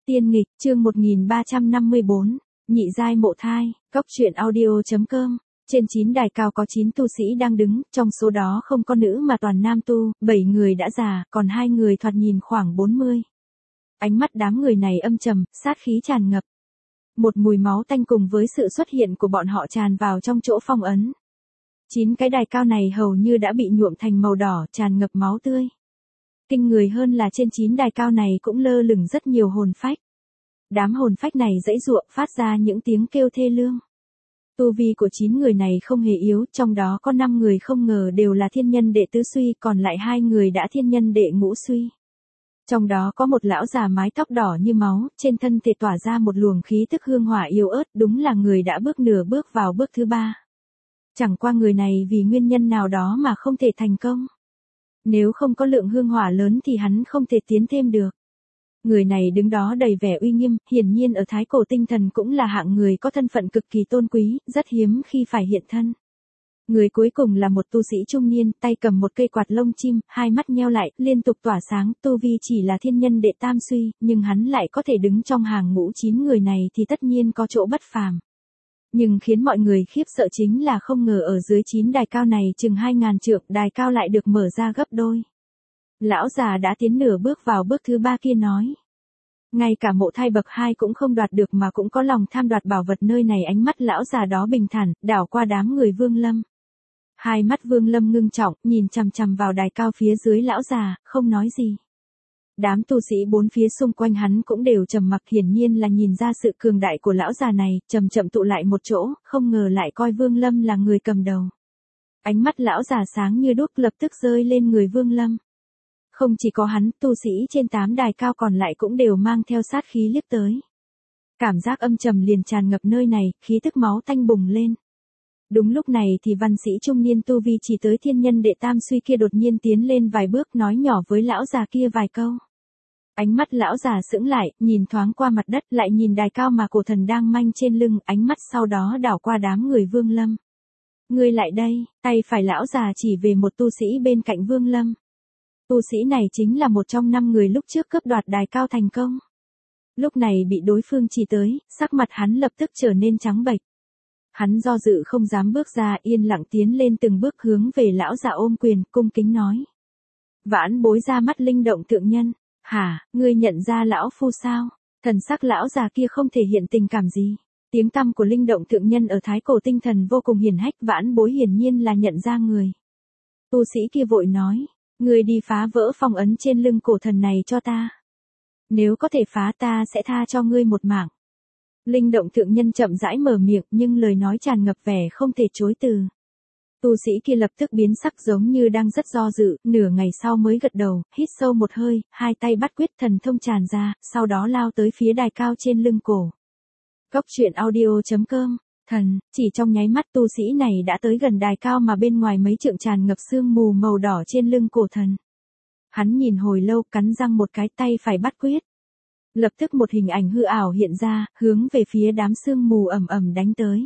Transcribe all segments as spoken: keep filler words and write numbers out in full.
Tiên nghịch, chương một nghìn ba trăm năm mươi bốn, nhị giai mộ thai, cóc truyện audio.com. Trên chín đài cao có chín tu sĩ đang đứng, trong số đó không có nữ mà toàn nam tu, bảy người đã già, còn hai người thoạt nhìn khoảng bốn mươi. Ánh mắt đám người này âm trầm, sát khí tràn ngập. Một mùi máu tanh cùng với sự xuất hiện của bọn họ tràn vào trong chỗ phong ấn. Chín cái đài cao này hầu như đã bị nhuộm thành màu đỏ, tràn ngập máu tươi. Kinh người hơn là trên chín đài cao này cũng lơ lửng rất nhiều hồn phách. Đám hồn phách này giãy giụa phát ra những tiếng kêu thê lương. Tu vi của chín người này không hề yếu, trong đó có năm người không ngờ đều là thiên nhân đệ tứ suy, còn lại hai người đã thiên nhân đệ ngũ suy. Trong đó có một lão già mái tóc đỏ như máu, trên thân thể tỏa ra một luồng khí tức hương hỏa yếu ớt, đúng là người đã bước nửa bước vào bước thứ ba. Chẳng qua người này vì nguyên nhân nào đó mà không thể thành công. Nếu không có lượng hương hỏa lớn thì hắn không thể tiến thêm được. Người này đứng đó đầy vẻ uy nghiêm, hiển nhiên ở thái cổ tinh thần cũng là hạng người có thân phận cực kỳ tôn quý, rất hiếm khi phải hiện thân. Người cuối cùng là một tu sĩ trung niên, tay cầm một cây quạt lông chim, hai mắt nheo lại, liên tục tỏa sáng, tu vi chỉ là thiên nhân đệ tam suy, nhưng hắn lại có thể đứng trong hàng ngũ chín người này thì tất nhiên có chỗ bất phàm. Nhưng khiến mọi người khiếp sợ chính là không ngờ ở dưới chín đài cao này chừng hai ngàn trượng, đài cao lại được mở ra gấp đôi. Lão già đã tiến nửa bước vào bước thứ ba kia nói. Ngay cả mộ thai bậc hai cũng không đoạt được mà cũng có lòng tham đoạt bảo vật nơi này. Ánh mắt lão già đó bình thản, đảo qua đám người Vương Lâm. Hai mắt Vương Lâm ngưng trọng, nhìn chằm chằm vào đài cao phía dưới lão già, không nói gì. Đám tu sĩ bốn phía xung quanh hắn cũng đều trầm mặc, hiển nhiên là nhìn ra sự cường đại của lão già này, chậm chậm tụ lại một chỗ, không ngờ lại coi Vương Lâm là người cầm đầu. Ánh mắt lão già sáng như đuốc lập tức rơi lên người Vương Lâm. Không chỉ có hắn, tu sĩ trên tám đài cao còn lại cũng đều mang theo sát khí liếc tới. Cảm giác âm trầm liền tràn ngập nơi này, khí tức máu tanh bùng lên. Đúng lúc này thì văn sĩ trung niên tu vi chỉ tới thiên nhân đệ tam suy kia đột nhiên tiến lên vài bước, nói nhỏ với lão già kia vài câu. Ánh mắt lão già sững lại, nhìn thoáng qua mặt đất, lại nhìn đài cao mà cổ thần đang manh trên lưng, ánh mắt sau đó đảo qua đám người Vương Lâm. Ngươi lại đây, tay phải lão già chỉ về một tu sĩ bên cạnh Vương Lâm. Tu sĩ này chính là một trong năm người lúc trước cướp đoạt đài cao thành công. Lúc này bị đối phương chỉ tới, sắc mặt hắn lập tức trở nên trắng bệch. Hắn do dự không dám bước ra, yên lặng tiến lên từng bước hướng về lão già ôm quyền, cung kính nói. Vãn bối ra mắt Linh Động Thượng Nhân. Hả, ngươi nhận ra lão phu sao? Thần sắc lão già kia không thể hiện tình cảm gì. Tiếng tăm của Linh Động Thượng Nhân ở thái cổ tinh thần vô cùng hiển hách, vãn bối hiển nhiên là nhận ra người. Tu sĩ kia vội nói. Ngươi đi phá vỡ phong ấn trên lưng cổ thần này cho ta. Nếu có thể phá ta sẽ tha cho ngươi một mạng. Linh Động Thượng Nhân chậm rãi mở miệng nhưng lời nói tràn ngập vẻ không thể chối từ. Tu sĩ kia lập tức biến sắc giống như đang rất do dự, nửa ngày sau mới gật đầu, hít sâu một hơi, hai tay bắt quyết thần thông tràn ra, sau đó lao tới phía đài cao trên lưng cổ. Cóc truyện audio.com. Thần, chỉ trong nháy mắt tu sĩ này đã tới gần đài cao mà bên ngoài mấy trượng tràn ngập sương mù màu đỏ trên lưng cổ thần. Hắn nhìn hồi lâu, cắn răng một cái, tay phải bắt quyết. Lập tức một hình ảnh hư ảo hiện ra, hướng về phía đám sương mù ầm ầm đánh tới.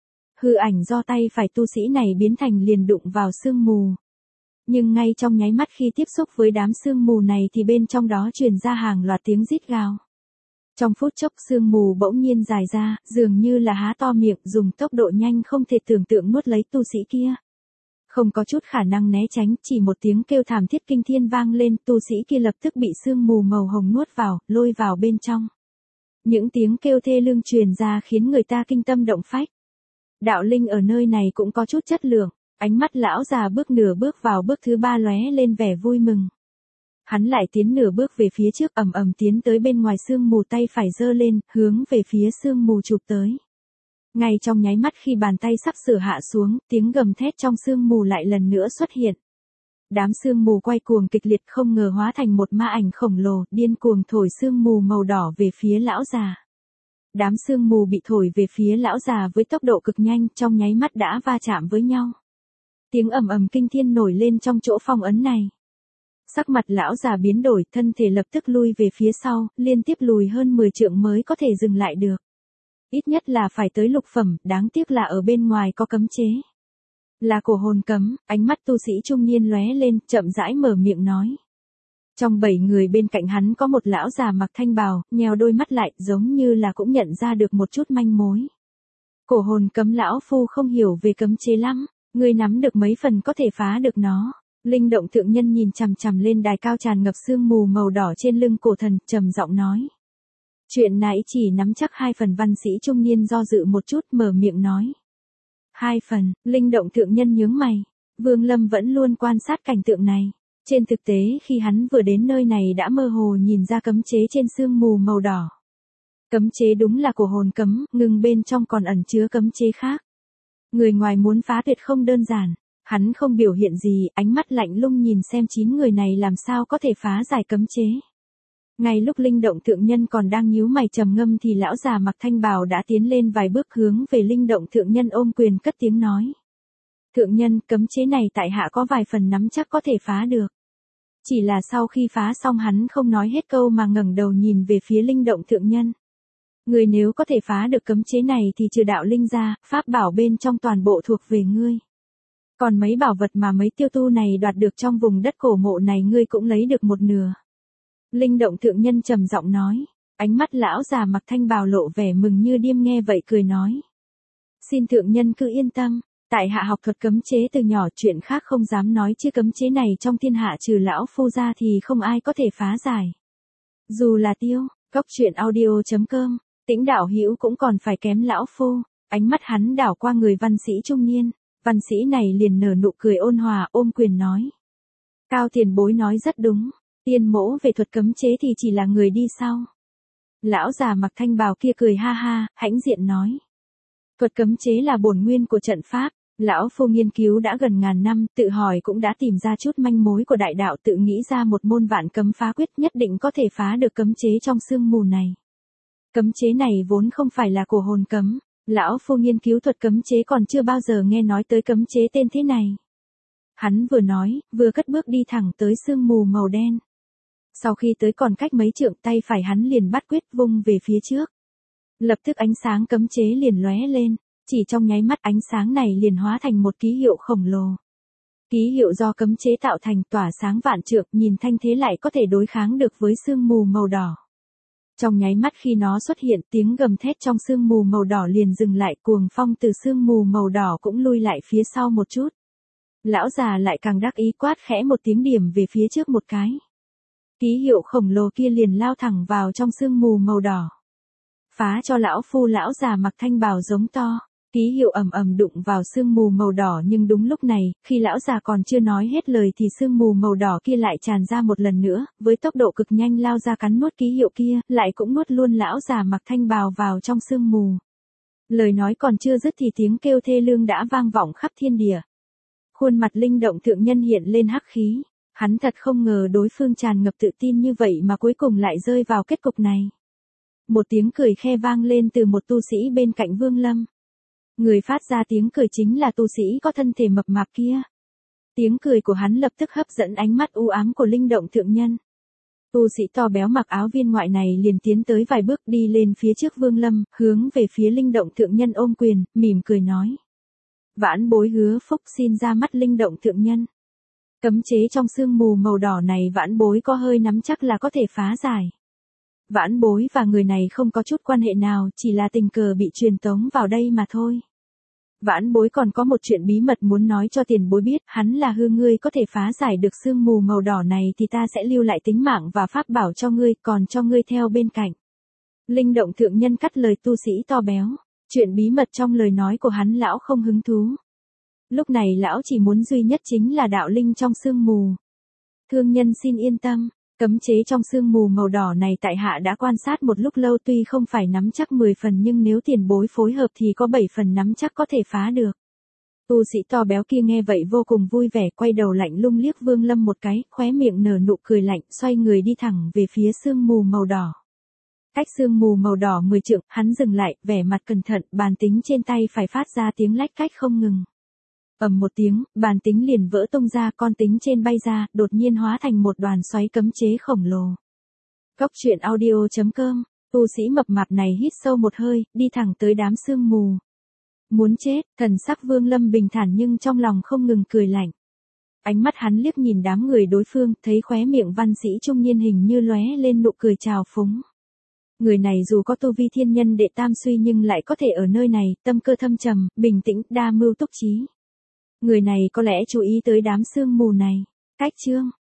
Hư ảnh do tay phải tu sĩ này biến thành liền đụng vào sương mù. Nhưng ngay trong nháy mắt khi tiếp xúc với đám sương mù này thì bên trong đó truyền ra hàng loạt tiếng rít gào. Trong phút chốc sương mù bỗng nhiên dài ra, dường như là há to miệng dùng tốc độ nhanh không thể tưởng tượng nuốt lấy tu sĩ kia. Không có chút khả năng né tránh, chỉ một tiếng kêu thảm thiết kinh thiên vang lên, tu sĩ kia lập tức bị sương mù màu hồng nuốt vào, lôi vào bên trong. Những tiếng kêu thê lương truyền ra khiến người ta kinh tâm động phách. Đạo linh ở nơi này cũng có chút chất lượng, ánh mắt lão già bước nửa bước vào bước thứ ba lóe lên vẻ vui mừng. Hắn lại tiến nửa bước về phía trước, ầm ầm tiến tới bên ngoài sương mù, tay phải giơ lên, hướng về phía sương mù chụp tới. Ngay trong nháy mắt khi bàn tay sắp sửa hạ xuống, tiếng gầm thét trong sương mù lại lần nữa xuất hiện. Đám sương mù quay cuồng kịch liệt không ngờ hóa thành một ma ảnh khổng lồ, điên cuồng thổi sương mù màu đỏ về phía lão già. Đám sương mù bị thổi về phía lão già với tốc độ cực nhanh, trong nháy mắt đã va chạm với nhau. Tiếng ầm ầm kinh thiên nổi lên trong chỗ phong ấn này. Sắc mặt lão già biến đổi, thân thể lập tức lui về phía sau, liên tiếp lùi hơn mười trượng mới có thể dừng lại được. Ít nhất là phải tới lục phẩm, đáng tiếc là ở bên ngoài có cấm chế. Là cổ hồn cấm, ánh mắt tu sĩ trung niên lóe lên, chậm rãi mở miệng nói. Trong bảy người bên cạnh hắn có một lão già mặc thanh bào, nheo đôi mắt lại, giống như là cũng nhận ra được một chút manh mối. Cổ hồn cấm lão phu không hiểu về cấm chế lắm, ngươi nắm được mấy phần có thể phá được nó. Linh động thượng nhân nhìn chằm chằm lên đài cao tràn ngập sương mù màu đỏ trên lưng cổ thần, trầm giọng nói. Chuyện nãy chỉ nắm chắc hai phần. Văn sĩ trung niên do dự một chút, mở miệng nói. Hai phần. Linh động thượng nhân nhướng mày. Vương Lâm vẫn luôn quan sát cảnh tượng này. Trên thực tế khi hắn vừa đến nơi này đã mơ hồ nhìn ra cấm chế trên sương mù màu đỏ. Cấm chế đúng là cổ hồn cấm, ngừng bên trong còn ẩn chứa cấm chế khác. Người ngoài muốn phá tuyệt không đơn giản. Hắn không biểu hiện gì, ánh mắt lạnh lùng nhìn xem chín người này làm sao có thể phá giải cấm chế. Ngay lúc linh động thượng nhân còn đang nhíu mày trầm ngâm thì lão già mặc thanh bào đã tiến lên vài bước hướng về linh động thượng nhân ôm quyền cất tiếng nói. Thượng nhân, cấm chế này tại hạ có vài phần nắm chắc có thể phá được. Chỉ là sau khi phá xong hắn không nói hết câu mà ngẩng đầu nhìn về phía linh động thượng nhân. Người nếu có thể phá được cấm chế này thì trừ đạo linh ra, pháp bảo bên trong toàn bộ thuộc về ngươi. Còn mấy bảo vật mà mấy tiêu tu này đoạt được trong vùng đất cổ mộ này ngươi cũng lấy được một nửa. Linh động thượng nhân trầm giọng nói, ánh mắt lão già mặc thanh bào lộ vẻ mừng như điên nghe vậy cười nói. Xin thượng nhân cứ yên tâm, tại hạ học thuật cấm chế từ nhỏ, chuyện khác không dám nói chứ cấm chế này trong thiên hạ trừ lão phu ra thì không ai có thể phá giải. Dù là tiêu, cốc truyện audio chấm com, Tĩnh đạo hữu cũng còn phải kém lão phu. Ánh mắt hắn đảo qua người văn sĩ trung niên, văn sĩ này liền nở nụ cười ôn hòa ôm quyền nói. Cao tiền bối nói rất đúng, tiên mỗ về thuật cấm chế thì chỉ là người đi sau. Lão già mặc thanh bào kia cười ha ha, hãnh diện nói. Thuật cấm chế là bổn nguyên của trận pháp, lão phu nghiên cứu đã gần ngàn năm, tự hỏi cũng đã tìm ra chút manh mối của đại đạo, tự nghĩ ra một môn vạn cấm phá quyết nhất định có thể phá được cấm chế trong sương mù này. Cấm chế này vốn không phải là cổ hồn cấm, lão phu nghiên cứu thuật cấm chế còn chưa bao giờ nghe nói tới cấm chế tên thế này. Hắn vừa nói, vừa cất bước đi thẳng tới sương mù màu đen. Sau khi tới còn cách mấy trượng, tay phải hắn liền bắt quyết vung về phía trước. Lập tức ánh sáng cấm chế liền lóe lên, chỉ trong nháy mắt ánh sáng này liền hóa thành một ký hiệu khổng lồ. Ký hiệu do cấm chế tạo thành tỏa sáng vạn trượng, nhìn thanh thế lại có thể đối kháng được với sương mù màu đỏ. Trong nháy mắt khi nó xuất hiện, tiếng gầm thét trong sương mù màu đỏ liền dừng lại, cuồng phong từ sương mù màu đỏ cũng lui lại phía sau một chút. Lão già lại càng đắc ý quát khẽ một tiếng điểm về phía trước một cái. Ký hiệu khổng lồ kia liền lao thẳng vào trong sương mù màu đỏ. Phá cho lão phu, lão già mặc thanh bào giống to. Ký hiệu ầm ầm đụng vào sương mù màu đỏ, nhưng đúng lúc này, khi lão già còn chưa nói hết lời thì sương mù màu đỏ kia lại tràn ra một lần nữa, với tốc độ cực nhanh lao ra cắn nuốt ký hiệu kia, lại cũng nuốt luôn lão già mặc thanh bào vào trong sương mù. Lời nói còn chưa dứt thì tiếng kêu thê lương đã vang vọng khắp thiên địa. Khuôn mặt linh động thượng nhân hiện lên hắc khí, hắn thật không ngờ đối phương tràn ngập tự tin như vậy mà cuối cùng lại rơi vào kết cục này. Một tiếng cười khe vang lên từ một tu sĩ bên cạnh Vương Lâm. Người phát ra tiếng cười chính là tu sĩ có thân thể mập mạp kia. Tiếng cười của hắn lập tức hấp dẫn ánh mắt u ám của linh động thượng nhân. Tu sĩ to béo mặc áo viên ngoại này liền tiến tới vài bước đi lên phía trước Vương Lâm, hướng về phía linh động thượng nhân ôm quyền, mỉm cười nói. Vãn bối hứa phúc xin ra mắt linh động thượng nhân. Cấm chế trong sương mù màu đỏ này vãn bối có hơi nắm chắc là có thể phá giải. Vãn bối và người này không có chút quan hệ nào, chỉ là tình cờ bị truyền tống vào đây mà thôi. Vãn bối còn có một chuyện bí mật muốn nói cho tiền bối biết, hắn là hư ngươi có thể phá giải được sương mù màu đỏ này thì ta sẽ lưu lại tính mạng và pháp bảo cho ngươi, còn cho ngươi theo bên cạnh. Linh động thượng nhân cắt lời tu sĩ to béo, chuyện bí mật trong lời nói của hắn lão không hứng thú. Lúc này lão chỉ muốn duy nhất chính là đạo linh trong sương mù. Thương nhân xin yên tâm. Cấm chế trong sương mù màu đỏ này tại hạ đã quan sát một lúc lâu, tuy không phải nắm chắc mười phần nhưng nếu tiền bối phối hợp thì có bảy phần nắm chắc có thể phá được. Tu sĩ to béo kia nghe vậy vô cùng vui vẻ, quay đầu lạnh lùng liếc Vương Lâm một cái, khóe miệng nở nụ cười lạnh, xoay người đi thẳng về phía sương mù màu đỏ. Cách sương mù màu đỏ mười trượng, hắn dừng lại, vẻ mặt cẩn thận, bàn tính trên tay phải phát ra tiếng lách cách không ngừng. Ầm một tiếng, bàn tính liền vỡ tung ra, con tính trên bay ra, đột nhiên hóa thành một đoàn xoáy cấm chế khổng lồ. Cốc truyện audio chấm com, tu sĩ mập mạp này hít sâu một hơi, đi thẳng tới đám sương mù. Muốn chết, thần sắc Vương Lâm bình thản nhưng trong lòng không ngừng cười lạnh. Ánh mắt hắn liếc nhìn đám người đối phương, thấy khóe miệng văn sĩ trung niên hình như lóe lên nụ cười trào phúng. Người này dù có tu vi thiên nhân đệ tam suy nhưng lại có thể ở nơi này, tâm cơ thâm trầm, bình tĩnh, đa mưu túc trí. Người này có lẽ chú ý tới đám sương mù này. Cách chương